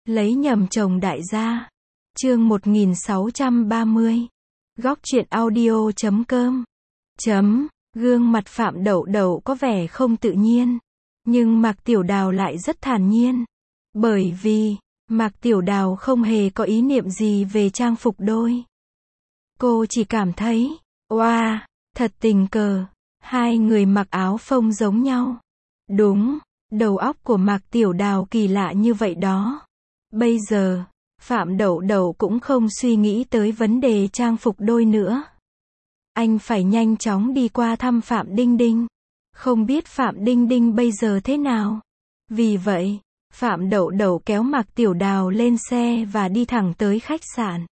Lấy nhầm chồng đại gia. Chương 1630. Góc truyện audio.com. Gương mặt Phạm Đậu Đậu có vẻ không tự nhiên, nhưng Mạc Tiểu Đào lại rất thản nhiên. Bởi vì, Mạc Tiểu Đào không hề có ý niệm gì về trang phục đôi. Cô chỉ cảm thấy, wow, thật tình cờ, hai người mặc áo phông giống nhau. Đúng, đầu óc của Mạc Tiểu Đào kỳ lạ như vậy đó. Bây giờ, Phạm Đậu Đậu cũng không suy nghĩ tới vấn đề trang phục đôi nữa. Anh phải nhanh chóng đi qua thăm Phạm Đinh Đinh. Không biết Phạm Đinh Đinh bây giờ thế nào. Vì vậy, Phạm Đậu Đậu kéo Mạc Tiểu Đào lên xe và đi thẳng tới khách sạn.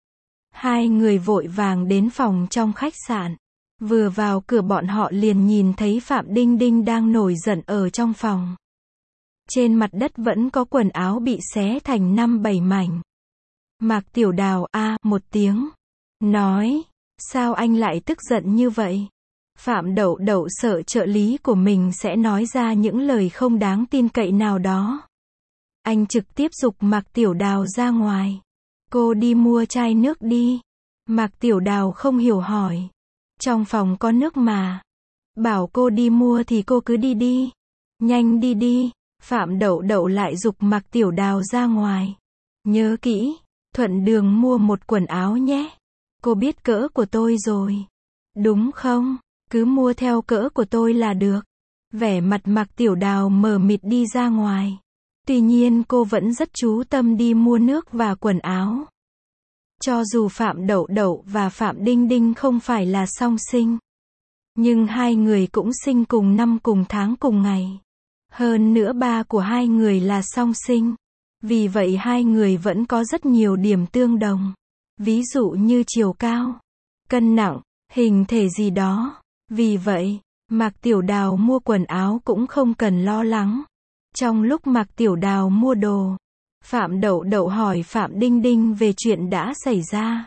Hai người vội vàng đến phòng trong khách sạn. Vừa vào cửa bọn họ liền nhìn thấy Phạm Đinh Đinh đang nổi giận ở trong phòng. Trên mặt đất vẫn có quần áo bị xé thành 5-7 mảnh. Mạc Tiểu Đào một tiếng. Nói, sao anh lại tức giận như vậy? Phạm Đậu Đậu sợ trợ lý của mình sẽ nói ra những lời không đáng tin cậy nào đó. Anh trực tiếp giục Mạc Tiểu Đào ra ngoài. Cô đi mua chai nước đi. Mạc Tiểu Đào không hiểu hỏi. Trong phòng có nước mà. Bảo cô đi mua thì cô cứ đi đi. Nhanh đi đi. Phạm Đậu Đậu lại giục Mạc Tiểu Đào ra ngoài. Nhớ kỹ, thuận đường mua một quần áo nhé. Cô biết cỡ của tôi rồi. Đúng không? Cứ mua theo cỡ của tôi là được. Vẻ mặt Mạc Tiểu Đào mờ mịt đi ra ngoài. Tuy nhiên cô vẫn rất chú tâm đi mua nước và quần áo. Cho dù Phạm Đậu Đậu và Phạm Đinh Đinh không phải là song sinh, nhưng hai người cũng sinh cùng năm cùng tháng cùng ngày. Hơn nữa ba của hai người là song sinh. Vì vậy hai người vẫn có rất nhiều điểm tương đồng. Ví dụ như chiều cao, cân nặng, hình thể gì đó. Vì vậy, Mạc Tiểu Đào mua quần áo cũng không cần lo lắng. Trong lúc Mạc Tiểu Đào mua đồ, Phạm Đậu Đậu hỏi Phạm Đinh Đinh về chuyện đã xảy ra.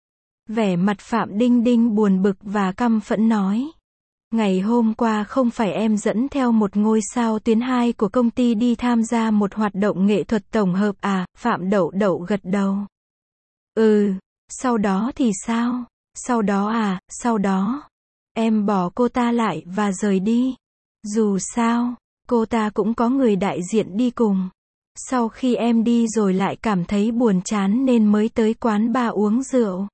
Vẻ mặt Phạm Đinh Đinh buồn bực và căm phẫn nói. Ngày hôm qua không phải em dẫn theo một ngôi sao tuyến 2 của công ty đi tham gia một hoạt động nghệ thuật tổng hợp à? Phạm Đậu Đậu gật đầu. Sau đó thì sao? Sau đó sau đó, em bỏ cô ta lại và rời đi. Dù sao, cô ta cũng có người đại diện đi cùng. Sau khi em đi rồi lại cảm thấy buồn chán nên mới tới quán bar uống rượu.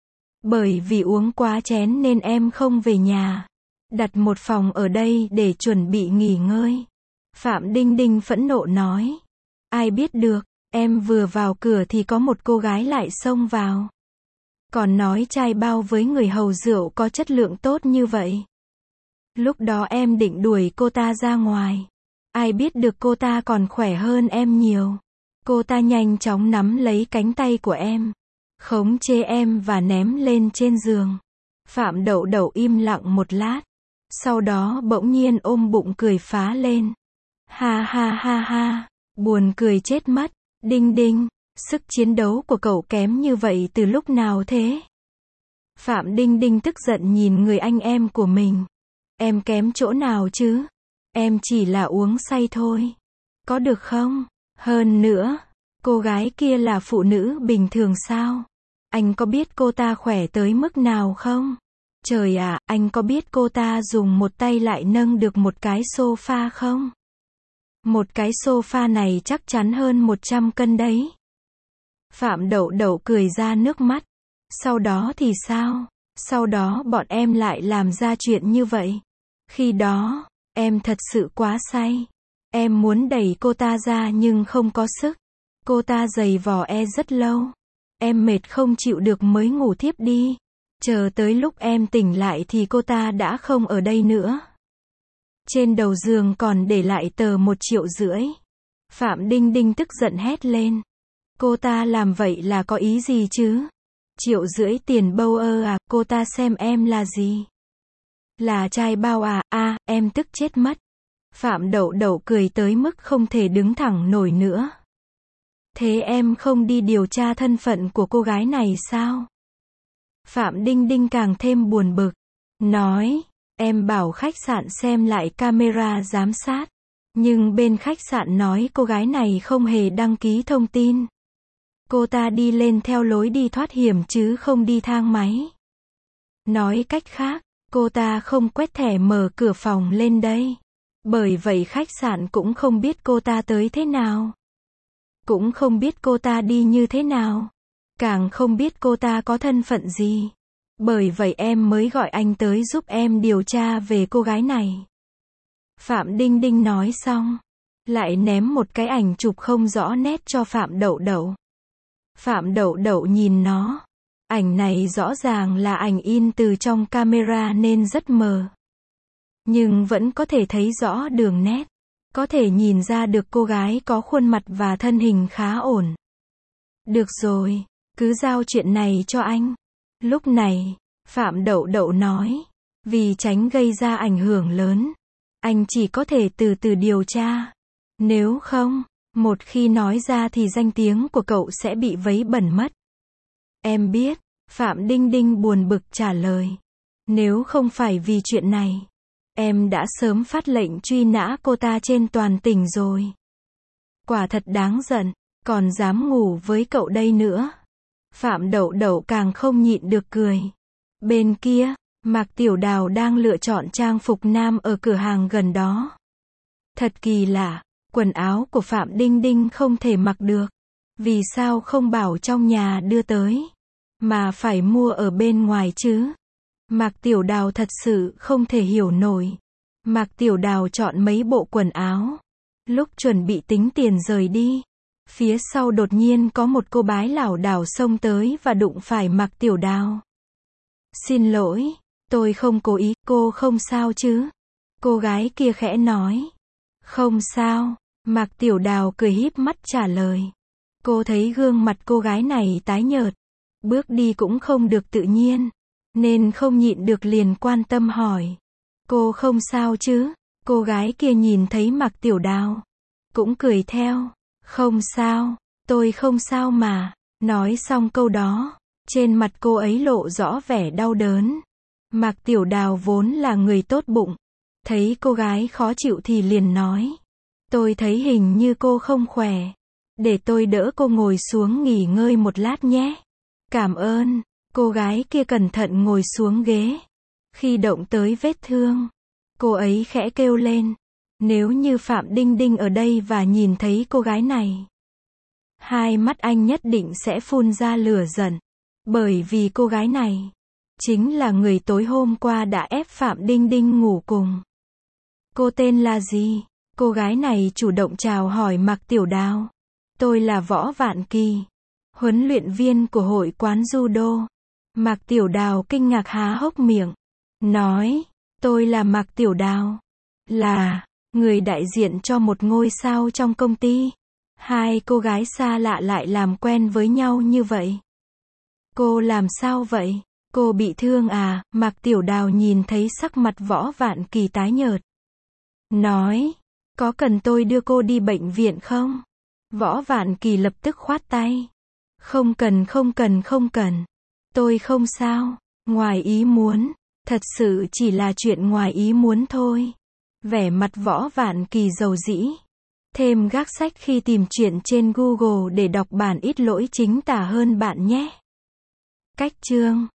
Bởi vì uống quá chén nên em không về nhà. Đặt một phòng ở đây để chuẩn bị nghỉ ngơi. Phạm Đinh Đinh phẫn nộ nói. Ai biết được, em vừa vào cửa thì có một cô gái lại xông vào. Còn nói chai bao với người hầu rượu có chất lượng tốt như vậy. Lúc đó em định đuổi cô ta ra ngoài. Ai biết được cô ta còn khỏe hơn em nhiều. Cô ta nhanh chóng nắm lấy cánh tay của em, khống chế em và ném lên trên giường. Phạm Đậu Đậu im lặng một lát. Sau đó bỗng nhiên ôm bụng cười phá lên. Ha ha ha ha, buồn cười chết mất. Đinh Đinh, sức chiến đấu của cậu kém như vậy từ lúc nào thế? Phạm Đinh Đinh tức giận nhìn người anh em của mình. Em kém chỗ nào chứ? Em chỉ là uống say thôi. Có được không? Hơn nữa, cô gái kia là phụ nữ bình thường sao? Anh có biết cô ta khỏe tới mức nào không? Trời ạ, anh có biết cô ta dùng một tay lại nâng được một cái sofa không? Một cái sofa này chắc chắn hơn 100 cân đấy. Phạm Đậu Đậu cười ra nước mắt. Sau đó thì sao? Sau đó bọn em lại làm ra chuyện như vậy. Khi đó, em thật sự quá say. Em muốn đẩy cô ta ra nhưng không có sức. Cô ta giày vò rất lâu. Em mệt không chịu được mới ngủ thiếp đi. Chờ tới lúc em tỉnh lại thì cô ta đã không ở đây nữa. Trên đầu giường còn để lại tờ 1,5 triệu. Phạm Đinh Đinh tức giận hét lên. Cô ta làm vậy là có ý gì chứ? 1,5 triệu tiền bâu à? Cô ta xem em là gì? Là trai bao à? Em tức chết mất. Phạm Đậu Đậu cười tới mức không thể đứng thẳng nổi nữa. Thế em không đi điều tra thân phận của cô gái này sao? Phạm Đinh Đinh càng thêm buồn bực. Nói, em bảo khách sạn xem lại camera giám sát. Nhưng bên khách sạn nói cô gái này không hề đăng ký thông tin. Cô ta đi lên theo lối đi thoát hiểm chứ không đi thang máy. Nói cách khác, cô ta không quét thẻ mở cửa phòng lên đây. Bởi vậy khách sạn cũng không biết cô ta tới thế nào. Cũng không biết cô ta đi như thế nào. Càng không biết cô ta có thân phận gì. Bởi vậy em mới gọi anh tới giúp em điều tra về cô gái này. Phạm Đinh Đinh nói xong, lại ném một cái ảnh chụp không rõ nét cho Phạm Đậu Đậu. Phạm Đậu Đậu nhìn nó. Ảnh này rõ ràng là ảnh in từ trong camera nên rất mờ. Nhưng vẫn có thể thấy rõ đường nét. Có thể nhìn ra được cô gái có khuôn mặt và thân hình khá ổn. Được rồi, cứ giao chuyện này cho anh. Lúc này, Phạm Đậu Đậu nói, vì tránh gây ra ảnh hưởng lớn, anh chỉ có thể từ từ điều tra. Nếu không, một khi nói ra thì danh tiếng của cậu sẽ bị vấy bẩn mất. Em biết, Phạm Đinh Đinh buồn bực trả lời. Nếu không phải vì chuyện này, em đã sớm phát lệnh truy nã cô ta trên toàn tỉnh rồi. Quả thật đáng giận, còn dám ngủ với cậu đây nữa. Phạm Đậu Đậu càng không nhịn được cười. Bên kia, Mạc Tiểu Đào đang lựa chọn trang phục nam ở cửa hàng gần đó. Thật kỳ lạ, quần áo của Phạm Đinh Đinh không thể mặc được. Vì sao không bảo trong nhà đưa tới, mà phải mua ở bên ngoài chứ? Mạc Tiểu Đào thật sự không thể hiểu nổi. Mạc Tiểu Đào chọn mấy bộ quần áo. Lúc chuẩn bị tính tiền rời đi, phía sau đột nhiên có một cô bái lảo đảo xông tới và đụng phải Mạc Tiểu Đào. Xin lỗi, tôi không cố ý, cô không sao chứ? Cô gái kia khẽ nói. Không sao, Mạc Tiểu Đào cười híp mắt trả lời. Cô thấy gương mặt cô gái này tái nhợt, bước đi cũng không được tự nhiên, nên không nhịn được liền quan tâm hỏi. Cô không sao chứ? Cô gái kia nhìn thấy Mạc Tiểu Đào, cũng cười theo. Không sao, tôi không sao mà. Nói xong câu đó, trên mặt cô ấy lộ rõ vẻ đau đớn. Mạc Tiểu Đào vốn là người tốt bụng, thấy cô gái khó chịu thì liền nói. Tôi thấy hình như cô không khỏe. Để tôi đỡ cô ngồi xuống nghỉ ngơi một lát nhé. Cảm ơn. Cô gái kia cẩn thận ngồi xuống ghế. Khi động tới vết thương, cô ấy khẽ kêu lên. Nếu như Phạm Đinh Đinh ở đây và nhìn thấy cô gái này, hai mắt anh nhất định sẽ phun ra lửa giận. Bởi vì cô gái này chính là người tối hôm qua đã ép Phạm Đinh Đinh ngủ cùng. Cô tên là gì? Cô gái này chủ động chào hỏi Mạc Tiểu Đào. Tôi là Võ Vạn Kỳ, huấn luyện viên của hội quán judo. Mạc Tiểu Đào kinh ngạc há hốc miệng, nói, tôi là Mạc Tiểu Đào, là người đại diện cho một ngôi sao trong công ty. Hai cô gái xa lạ lại làm quen với nhau như vậy. Cô làm sao vậy? Cô bị thương à? Mạc Tiểu Đào nhìn thấy sắc mặt Võ Vạn Kỳ tái nhợt, nói, có cần tôi đưa cô đi bệnh viện không? Võ Vạn Kỳ lập tức khoát tay. Không cần không cần không cần. Tôi không sao. Ngoài ý muốn. Thật sự chỉ là chuyện ngoài ý muốn thôi. Vẻ mặt Võ Vạn Kỳ dầu dĩ. Thêm gác sách khi tìm chuyện trên Google để đọc bản ít lỗi chính tả hơn bạn nhé. Cách chương